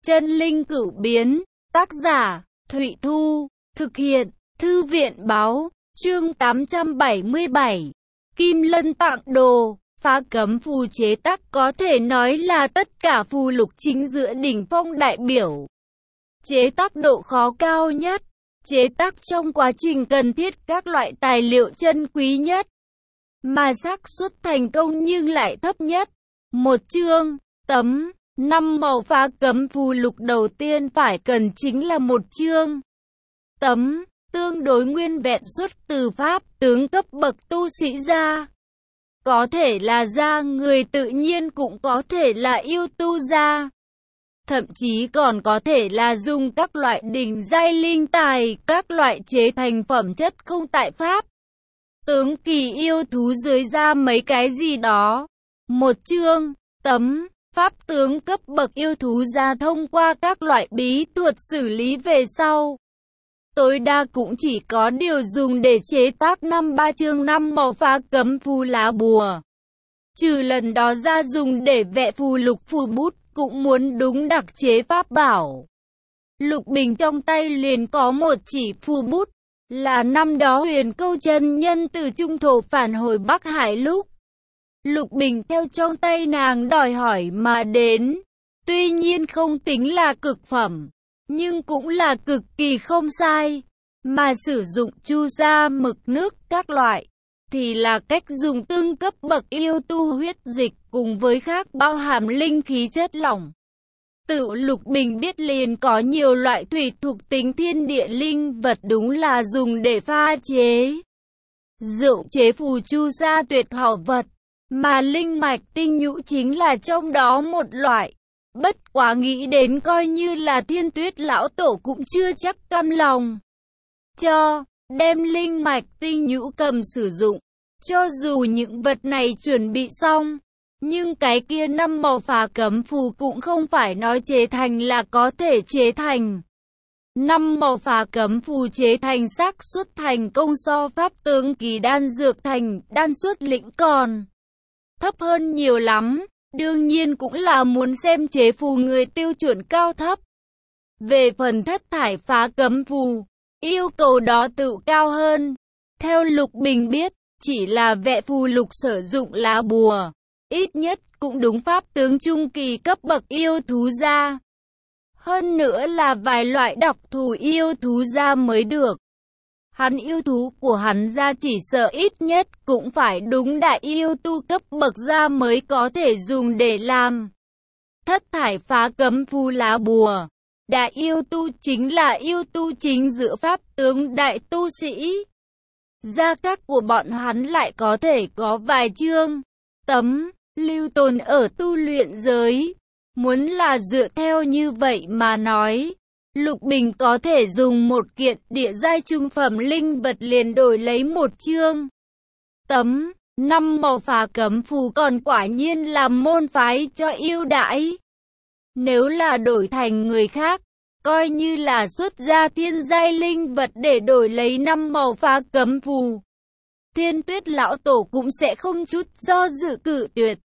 Chân linh cửu biến, tác giả, Thụy Thu, thực hiện, Thư viện báo, chương 877, Kim Lân tạng đồ, phá cấm phù chế tác có thể nói là tất cả phù lục chính giữa đỉnh phong đại biểu. Chế tác độ khó cao nhất, chế tác trong quá trình cần thiết các loại tài liệu chân quý nhất, mà xác suất thành công nhưng lại thấp nhất. Một chương, tấm, 5 màu phá cấm phù lục đầu tiên phải cần chính là một chương tấm, tương đối nguyên vẹn xuất từ pháp tướng cấp bậc tu sĩ gia. Có thể là gia người tự nhiên, cũng có thể là yêu tu gia. Thậm chí còn có thể là dùng các loại đỉnh giai linh tài, các loại chế thành phẩm chất không tại pháp tướng kỳ yêu thú dưới ra mấy cái gì đó. Một chương tấm, pháp tướng cấp bậc yêu thú ra thông qua các loại bí thuật xử lý về sau, tối đa cũng chỉ có điều dùng để chế tác 5 chương 5 màu phá cấm phù lá bùa. Trừ lần đó ra dùng để vẽ phù lục phù bút cũng muốn đúng đặc chế pháp bảo. Lục Bình trong tay liền có một chỉ phù bút, là năm đó Huyền Câu chân nhân từ Trung Thổ phản hồi Bắc Hải lúc Lục Bình theo trong tay nàng đòi hỏi mà đến. Tuy nhiên không tính là cực phẩm, nhưng cũng là cực kỳ không sai. Mà sử dụng chu sa mực nước các loại, thì là cách dùng tương cấp bậc yêu tu huyết dịch cùng với khác bao hàm linh khí chất lỏng. Tự Lục Bình biết liền có nhiều loại thủy thuộc tính thiên địa linh vật đúng là dùng để pha chế rượu chế phù chu sa tuyệt hảo vật. Mà linh mạch tinh nhũ chính là trong đó một loại. Bất quá nghĩ đến coi như là Thiên Tuyết lão tổ cũng chưa chắc cam lòng cho đem linh mạch tinh nhũ cầm sử dụng. Cho dù những vật này chuẩn bị xong, nhưng cái kia 5 màu phá cấm phù cũng không phải nói chế thành là có thể chế thành. 5 màu phá cấm phù chế thành xác suất thành công so pháp tướng kỳ đan dược thành đan suất lĩnh còn thấp hơn nhiều lắm. Đương nhiên cũng là muốn xem chế phù người tiêu chuẩn cao thấp. Về phần thất thải phá cấm phù, yêu cầu đó tự cao hơn. Theo Lục Bình biết, chỉ là vẽ phù lục sử dụng lá bùa, ít nhất cũng đúng pháp tướng trung kỳ cấp bậc yêu thú gia. Hơn nữa là vài loại đặc thù yêu thú gia mới được. Hắn yêu thú của hắn ra chỉ sợ ít nhất cũng phải đúng đại yêu tu cấp bậc ra mới có thể dùng để làm thất thải phá cấm phù lá bùa. Đại yêu tu chính là yêu tu chính giữa pháp tướng đại tu sĩ. Gia các của bọn hắn lại có thể có vài chương tấm lưu tồn ở tu luyện giới. Muốn là dựa theo như vậy mà nói, Lục Bình có thể dùng một kiện địa giai trung phẩm linh vật liền đổi lấy một chương tấm 5 màu phá cấm phù, còn quả nhiên là môn phái cho ưu đãi. Nếu là đổi thành người khác, coi như là xuất ra thiên giai linh vật để đổi lấy 5 màu phá cấm phù, Thiên Tuyết lão tổ cũng sẽ không chút do dự cự tuyệt.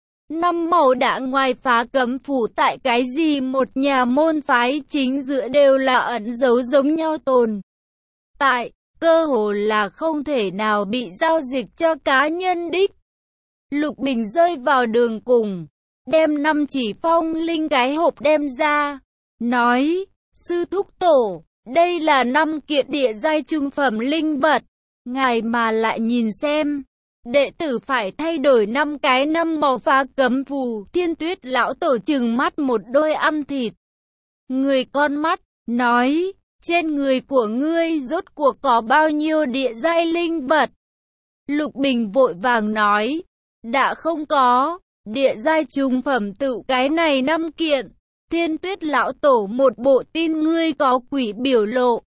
5 màu đã ngoài phá cấm phù tại cái gì một nhà môn phái chính giữa đều là ẩn dấu giống nhau tồn tại, cơ hồ là không thể nào bị giao dịch cho cá nhân đích. Lục Bình rơi vào đường cùng, đem 5 chỉ phong linh cái hộp đem ra, nói: sư thúc tổ, đây là 5 kiện địa giai trung phẩm linh vật, ngài mà lại nhìn xem. Đệ tử phải thay đổi 5 cái 5 màu phá cấm phù. Thiên Tuyết lão tổ trừng mắt một đôi ăn thịt người con mắt, nói: trên người của ngươi rốt cuộc có bao nhiêu địa giai linh vật? Lục Bình vội vàng nói: đã không có, địa giai trung phẩm tự cái này 5 kiện. Thiên Tuyết lão tổ một bộ tin ngươi có quỷ biểu lộ,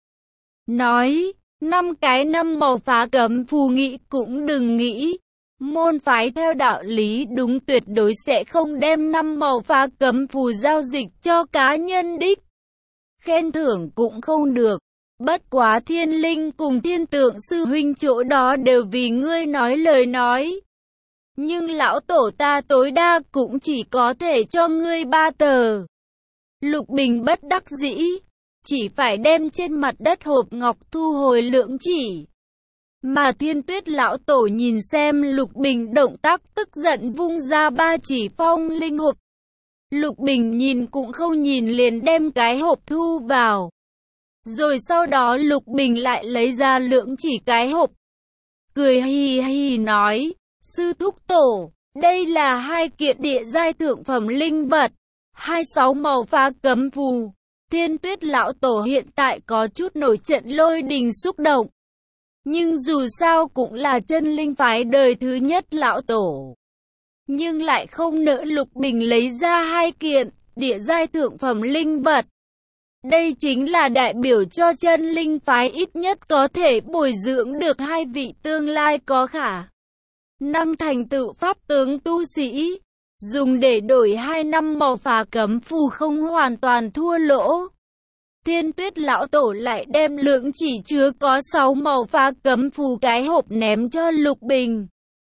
nói: 5 cái 5 màu phá cấm phù nghĩ cũng đừng nghĩ. Môn phái theo đạo lý đúng tuyệt đối sẽ không đem 5 màu phá cấm phù giao dịch cho cá nhân đích. Khen thưởng cũng không được. Bất quá Thiên Linh cùng Thiên Tượng sư huynh chỗ đó đều vì ngươi nói lời nói. Nhưng lão tổ ta tối đa cũng chỉ có thể cho ngươi 3 tờ. Lục Bình bất đắc dĩ, chỉ phải đem trên mặt đất hộp ngọc thu hồi lưỡng chỉ. Mà Thiên Tuyết lão tổ nhìn xem Lục Bình động tác, tức giận vung ra 3 chỉ phong linh hộp. Lục Bình nhìn cũng không nhìn liền đem cái hộp thu vào. Rồi sau đó Lục Bình lại lấy ra lưỡng chỉ cái hộp. Cười hì hì nói, sư thúc tổ, đây là 2 kiện địa giai thượng phẩm linh vật, 26 màu phá cấm phù. Thiên Tuyết lão tổ hiện tại có chút nổi trận lôi đình xúc động. Nhưng dù sao cũng là chân linh phái đời thứ nhất lão tổ. Nhưng lại không nỡ Lục Bình lấy ra 2 kiện địa giai thượng phẩm linh vật. Đây chính là đại biểu cho chân linh phái ít nhất có thể bồi dưỡng được 2 vị tương lai có khả năng thành tựu pháp tướng tu sĩ. Dùng để đổi 2 năm màu phá cấm phù không hoàn toàn thua lỗ. Thiên Tuyết lão tổ lại đem lưỡng chỉ chứa có 6 màu phá cấm phù cái hộp ném cho Lục Bình.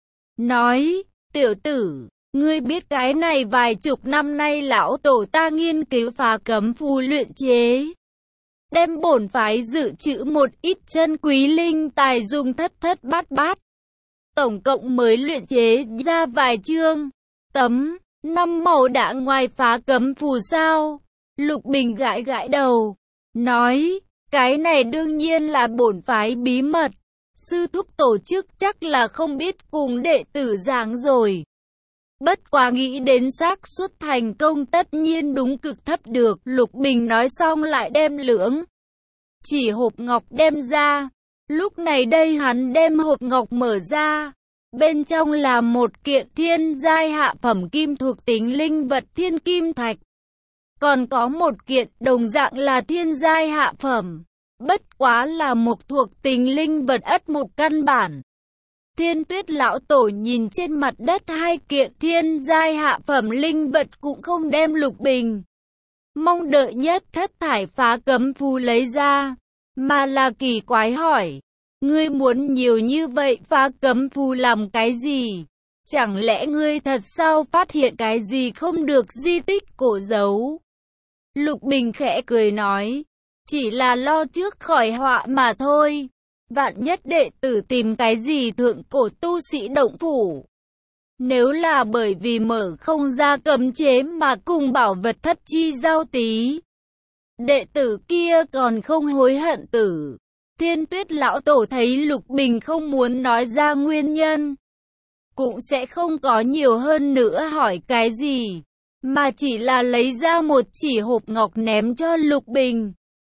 Nói, tiểu tử, ngươi biết cái này vài chục năm nay lão tổ ta nghiên cứu phá cấm phù luyện chế. Đem bổn phái dự trữ một ít chân quý linh tài dùng thất thất bát bát. Tổng cộng mới luyện chế ra vài chương. Tấm, 5 màu đã ngoài phá cấm phù sao? Lục Bình gãi gãi đầu. Nói, cái này đương nhiên là bổn phái bí mật. Sư thúc tổ chức chắc là không biết cùng đệ tử giảng rồi. Bất quá nghĩ đến xác suất thành công tất nhiên đúng cực thấp được. Lục Bình nói xong lại đem lưỡng chỉ hộp ngọc đem ra. Lúc này đây hắn đem hộp ngọc mở ra. Bên trong là một kiện thiên giai hạ phẩm kim thuộc tính linh vật thiên kim thạch. Còn có một kiện đồng dạng là thiên giai hạ phẩm. Bất quá là một thuộc tính linh vật ất mục căn bản. Thiên Tuyết lão tổ nhìn trên mặt đất 2 kiện thiên giai hạ phẩm linh vật cũng không đem Lục Bình mong đợi nhất thất thải phá cấm phù lấy ra, mà là kỳ quái hỏi, ngươi muốn nhiều như vậy phá cấm phù làm cái gì? Chẳng lẽ ngươi thật sao phát hiện cái gì không được di tích cổ giấu? Lục Bình khẽ cười nói, chỉ là lo trước khỏi họa mà thôi. Vạn nhất đệ tử tìm cái gì thượng cổ tu sĩ động phủ. Nếu là bởi vì mở không ra cấm chế mà cùng bảo vật thất chi giao tí, đệ tử kia còn không hối hận tử. Thiên Tuyết lão tổ thấy Lục Bình không muốn nói ra nguyên nhân, cũng sẽ không có nhiều hơn nữa hỏi cái gì, mà chỉ là lấy ra một chỉ hộp ngọc ném cho Lục Bình.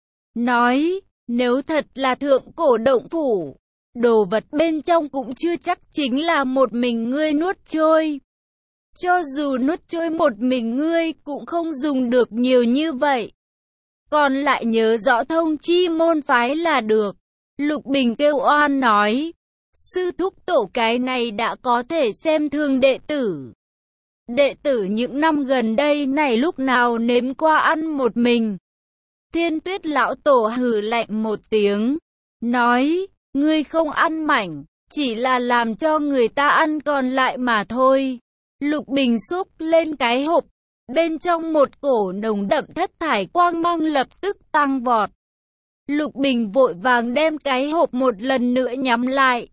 Nói, nếu thật là thượng cổ động phủ, đồ vật bên trong cũng chưa chắc chính là một mình ngươi nuốt trôi. Cho dù nuốt trôi một mình ngươi cũng không dùng được nhiều như vậy. Còn lại nhớ rõ thông chi môn phái là được. Lục Bình kêu oan nói, sư thúc tổ cái này đã có thể xem thường đệ tử. Đệ tử những năm gần đây này lúc nào nếm qua ăn một mình. Thiên Tuyết lão tổ hừ lạnh một tiếng, nói, ngươi không ăn mảnh, chỉ là làm cho người ta ăn còn lại mà thôi. Lục Bình xúc lên cái hộp, bên trong một cổ nồng đậm thất thải quang mang lập tức tăng vọt. Lục Bình vội vàng đem cái hộp một lần nữa nhắm lại.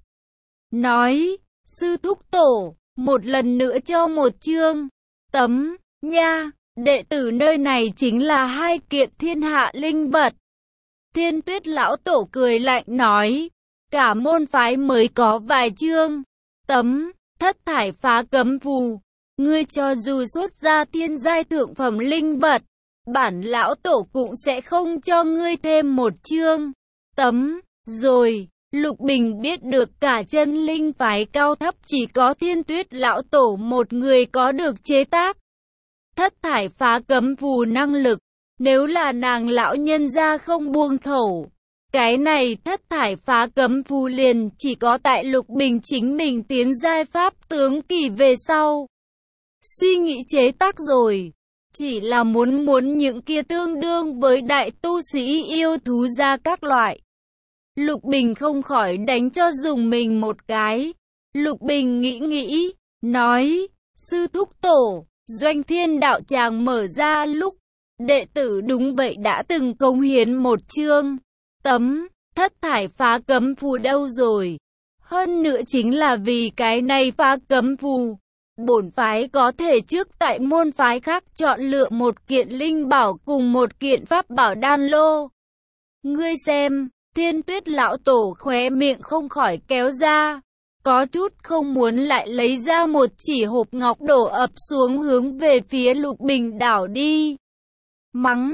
Nói, sư thúc tổ, một lần nữa cho một chương. Tấm, nha, đệ tử nơi này chính là 2 kiện thiên hạ linh vật. Thiên Tuyết lão tổ cười lạnh nói, cả môn phái mới có vài chương. Tấm, thất thải phá cấm phù. Ngươi cho dù xuất ra thiên giai thượng phẩm linh vật, bản lão tổ cũng sẽ không cho ngươi thêm một chương. Tấm, rồi, Lục Bình biết được cả chân linh phái cao thấp chỉ có Thiên Tuyết lão tổ một người có được chế tác thất thải phá cấm phù năng lực. Nếu là nàng lão nhân gia không buông khẩu, cái này thất thải phá cấm phù liền chỉ có tại Lục Bình chính mình tiến giai pháp tướng kỳ về sau suy nghĩ chế tác rồi. Chỉ là muốn những kia tương đương với đại tu sĩ yêu thú ra các loại. Lục Bình không khỏi đánh cho dùng mình một cái. Lục Bình nghĩ, nói, sư thúc tổ, doanh thiên đạo tràng mở ra lúc Đệ tử đúng vậy đã từng cống hiến một chương tấm thất thải phá cấm phù đâu rồi. Hơn nữa chính là vì cái này phá cấm phù, bổn phái có thể trước tại môn phái khác chọn lựa một kiện linh bảo cùng một kiện pháp bảo đan lô. Ngươi xem, Thiên Tuyết lão tổ khóe miệng không khỏi kéo ra, có chút không muốn lại lấy ra một chỉ hộp ngọc đổ ập xuống hướng về phía Lục Bình đảo đi. Mắng,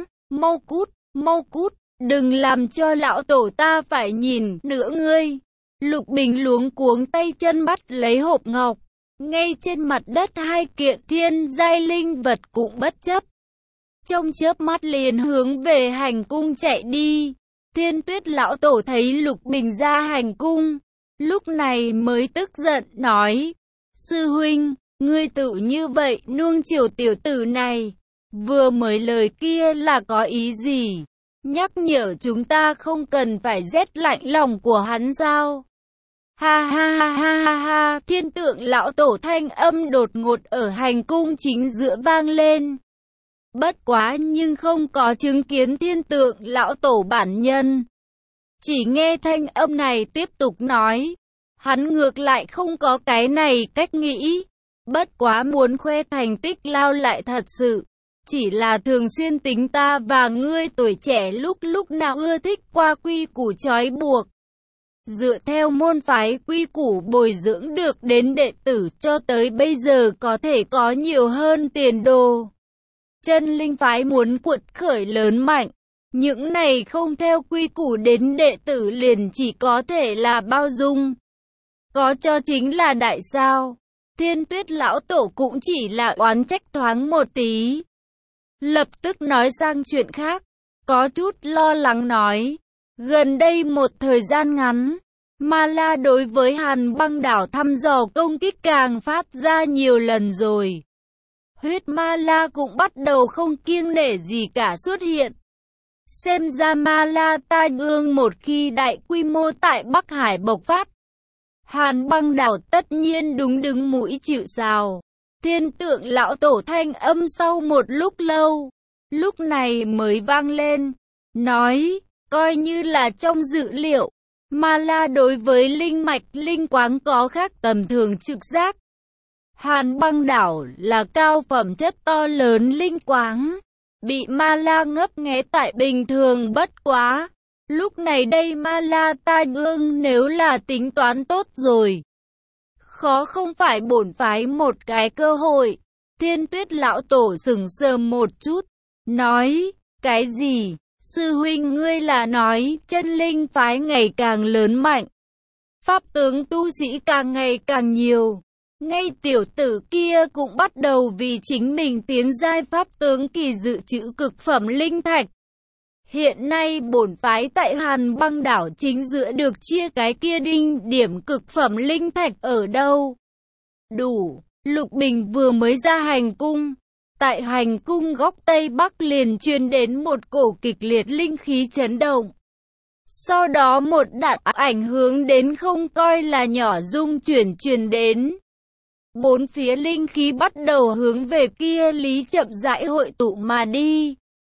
mau cút, đừng làm cho lão tổ ta phải nhìn nữa ngươi. Lục Bình luống cuống tay chân bắt lấy hộp ngọc, ngay trên mặt đất hai kiện thiên giai linh vật cũng bất chấp. Trong chớp mắt liền hướng về hành cung chạy đi. Thiên Tuyết lão tổ thấy Lục Bình ra hành cung, lúc này mới tức giận nói, sư huynh, ngươi tự như vậy nuông chiều tiểu tử này, vừa mới lời kia là có ý gì? Nhắc nhở chúng ta không cần phải rét lạnh lòng của hắn sao? Ha ha ha ha ha ha, Thiên Tượng lão tổ thanh âm đột ngột ở hành cung chính giữa vang lên. Bất quá nhưng không có chứng kiến Thiên Tượng lão tổ bản nhân. Chỉ nghe thanh âm này tiếp tục nói, hắn ngược lại không có cái này cách nghĩ. Bất quá muốn khoe thành tích lao lại thật sự, chỉ là thường xuyên tính ta và ngươi tuổi trẻ lúc nào ưa thích qua quy củ trói buộc. Dựa theo môn phái quy củ bồi dưỡng được đến đệ tử cho tới bây giờ có thể có nhiều hơn tiền đồ. Chân linh phái muốn cuột khởi lớn mạnh, những này không theo quy củ đến đệ tử liền chỉ có thể là bao dung. Có cho chính là đại sao. Thiên Tuyết lão tổ cũng chỉ là oán trách thoáng một tí. Lập tức nói sang chuyện khác, có chút lo lắng nói, gần đây một thời gian ngắn, Ma La đối với Hàn Băng đảo thăm dò công kích càng phát ra nhiều lần rồi. Huyết Ma La cũng bắt đầu không kiêng nể gì cả xuất hiện. Xem ra Ma La Tai Ương một khi đại quy mô tại Bắc Hải bộc phát, Hàn Băng đảo tất nhiên đúng đứng mũi chịu sào. Thiên Tượng lão tổ thanh âm sau một lúc lâu, lúc này mới vang lên, nói, coi như là trong dữ liệu, Ma La đối với linh mạch linh quáng có khác tầm thường trực giác. Hàn Băng đảo là cao phẩm chất to lớn linh quáng, bị Ma La ngấp nghé tại bình thường bất quá. Lúc này đây Ma La Tai Ương nếu là tính toán tốt rồi, khó không phải bổn phái một cái cơ hội. Thiên Tuyết lão tổ sững sờ một chút, nói, cái gì? Sư huynh ngươi là nói chân linh phái ngày càng lớn mạnh, pháp tướng tu sĩ càng ngày càng nhiều. Ngay tiểu tử kia cũng bắt đầu vì chính mình tiến giai pháp tướng kỳ dự trữ cực phẩm linh thạch. Hiện nay bổn phái tại Hàn Băng đảo chính giữa được chia cái kia đinh điểm cực phẩm linh thạch ở đâu? Đủ, Lục Bình vừa mới ra hành cung. Tại hành cung góc Tây Bắc liền truyền đến một cổ kịch liệt linh khí chấn động. Sau đó một đạn ảnh hướng đến không coi là nhỏ dung truyền đến. Bốn phía linh khí bắt đầu hướng về kia lý chậm rãi hội tụ mà đi.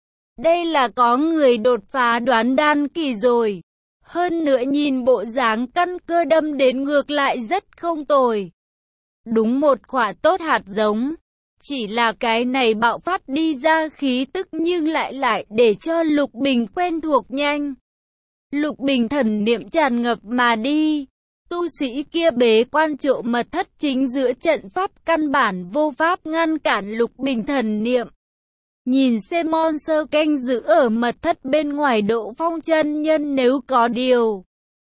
Đây là có người đột phá đoán đan kỳ rồi. Hơn nữa nhìn bộ dáng căn cơ đâm đến ngược lại rất không tồi. Đúng một quả tốt hạt giống. Chỉ là cái này bạo phát đi ra khí tức nhưng lại để cho Lục Bình quen thuộc nhanh. Lục Bình thần niệm tràn ngập mà đi. Tu sĩ kia bế quan trộ mật thất chính giữa trận pháp căn bản vô pháp ngăn cản Lục Bình thần niệm. Nhìn xem monster canh giữ ở mật thất bên ngoài Độ Phong chân nhân nếu có điều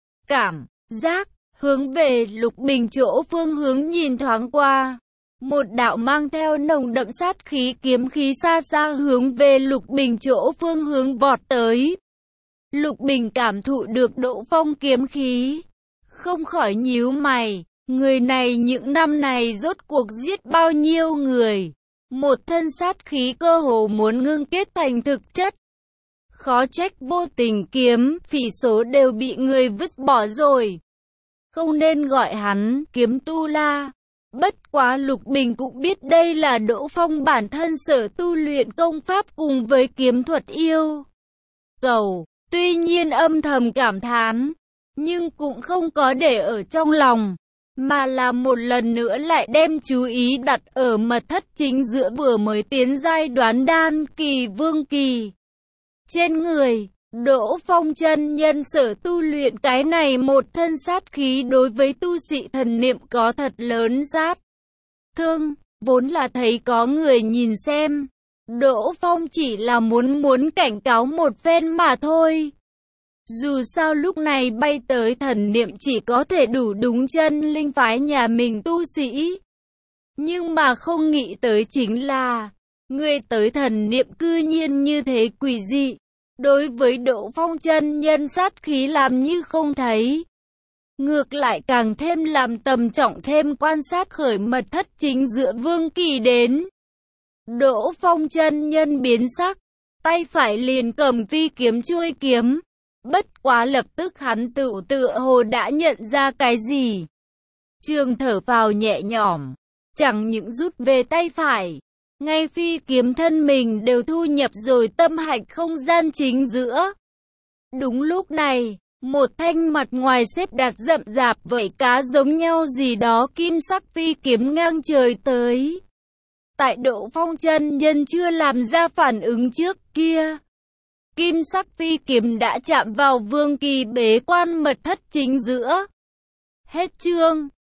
cảm giác hướng về Lục Bình chỗ phương hướng nhìn thoáng qua. Một đạo mang theo nồng đậm sát khí kiếm khí xa xa hướng về Lục Bình chỗ phương hướng vọt tới. Lục Bình cảm thụ được Độ Phong kiếm khí, không khỏi nhíu mày, người này những năm này rốt cuộc giết bao nhiêu người. Một thân sát khí cơ hồ muốn ngưng kết thành thực chất. Khó trách vô tình kiếm, phỉ số đều bị người vứt bỏ rồi. Không nên gọi hắn kiếm tu la. Bất quá Lục Bình cũng biết đây là Đỗ Phong bản thân sở tu luyện công pháp cùng với kiếm thuật yêu cầu, tuy nhiên âm thầm cảm thán, nhưng cũng không có để ở trong lòng, mà là một lần nữa lại đem chú ý đặt ở mật thất chính giữa vừa mới tiến giai đoán đan kỳ vương kỳ. Trên người Đỗ Phong chân nhân sở tu luyện cái này một thân sát khí đối với tu sĩ thần niệm có thật lớn sát thương, vốn là thấy có người nhìn xem. Đỗ Phong chỉ là muốn cảnh cáo một phen mà thôi. Dù sao lúc này bay tới thần niệm chỉ có thể đủ đúng chân linh phái nhà mình tu sĩ. Nhưng mà không nghĩ tới chính là, người tới thần niệm cư nhiên như thế quỷ dị. Đối với Đỗ Phong chân nhân sát khí làm như không thấy. Ngược lại càng thêm làm tầm trọng thêm quan sát khởi mật thất chính giữa vương kỳ đến. Đỗ Phong chân nhân biến sắc, tay phải liền cầm phi kiếm chuôi kiếm. Bất quá lập tức hắn tựa hồ đã nhận ra cái gì. Trường thở phào nhẹ nhõm, chẳng những rút về tay phải, ngay phi kiếm thân mình đều thu nhập rồi tâm hạch không gian chính giữa. Đúng lúc này, một thanh mặt ngoài xếp đặt rậm rạp vảy cá giống nhau gì đó kim sắc phi kiếm ngang trời tới. Tại Đỗ Phong chân nhân chưa làm ra phản ứng trước kia, kim sắc phi kiếm đã chạm vào vương kỳ bế quan mật thất chính giữa. Hết chương.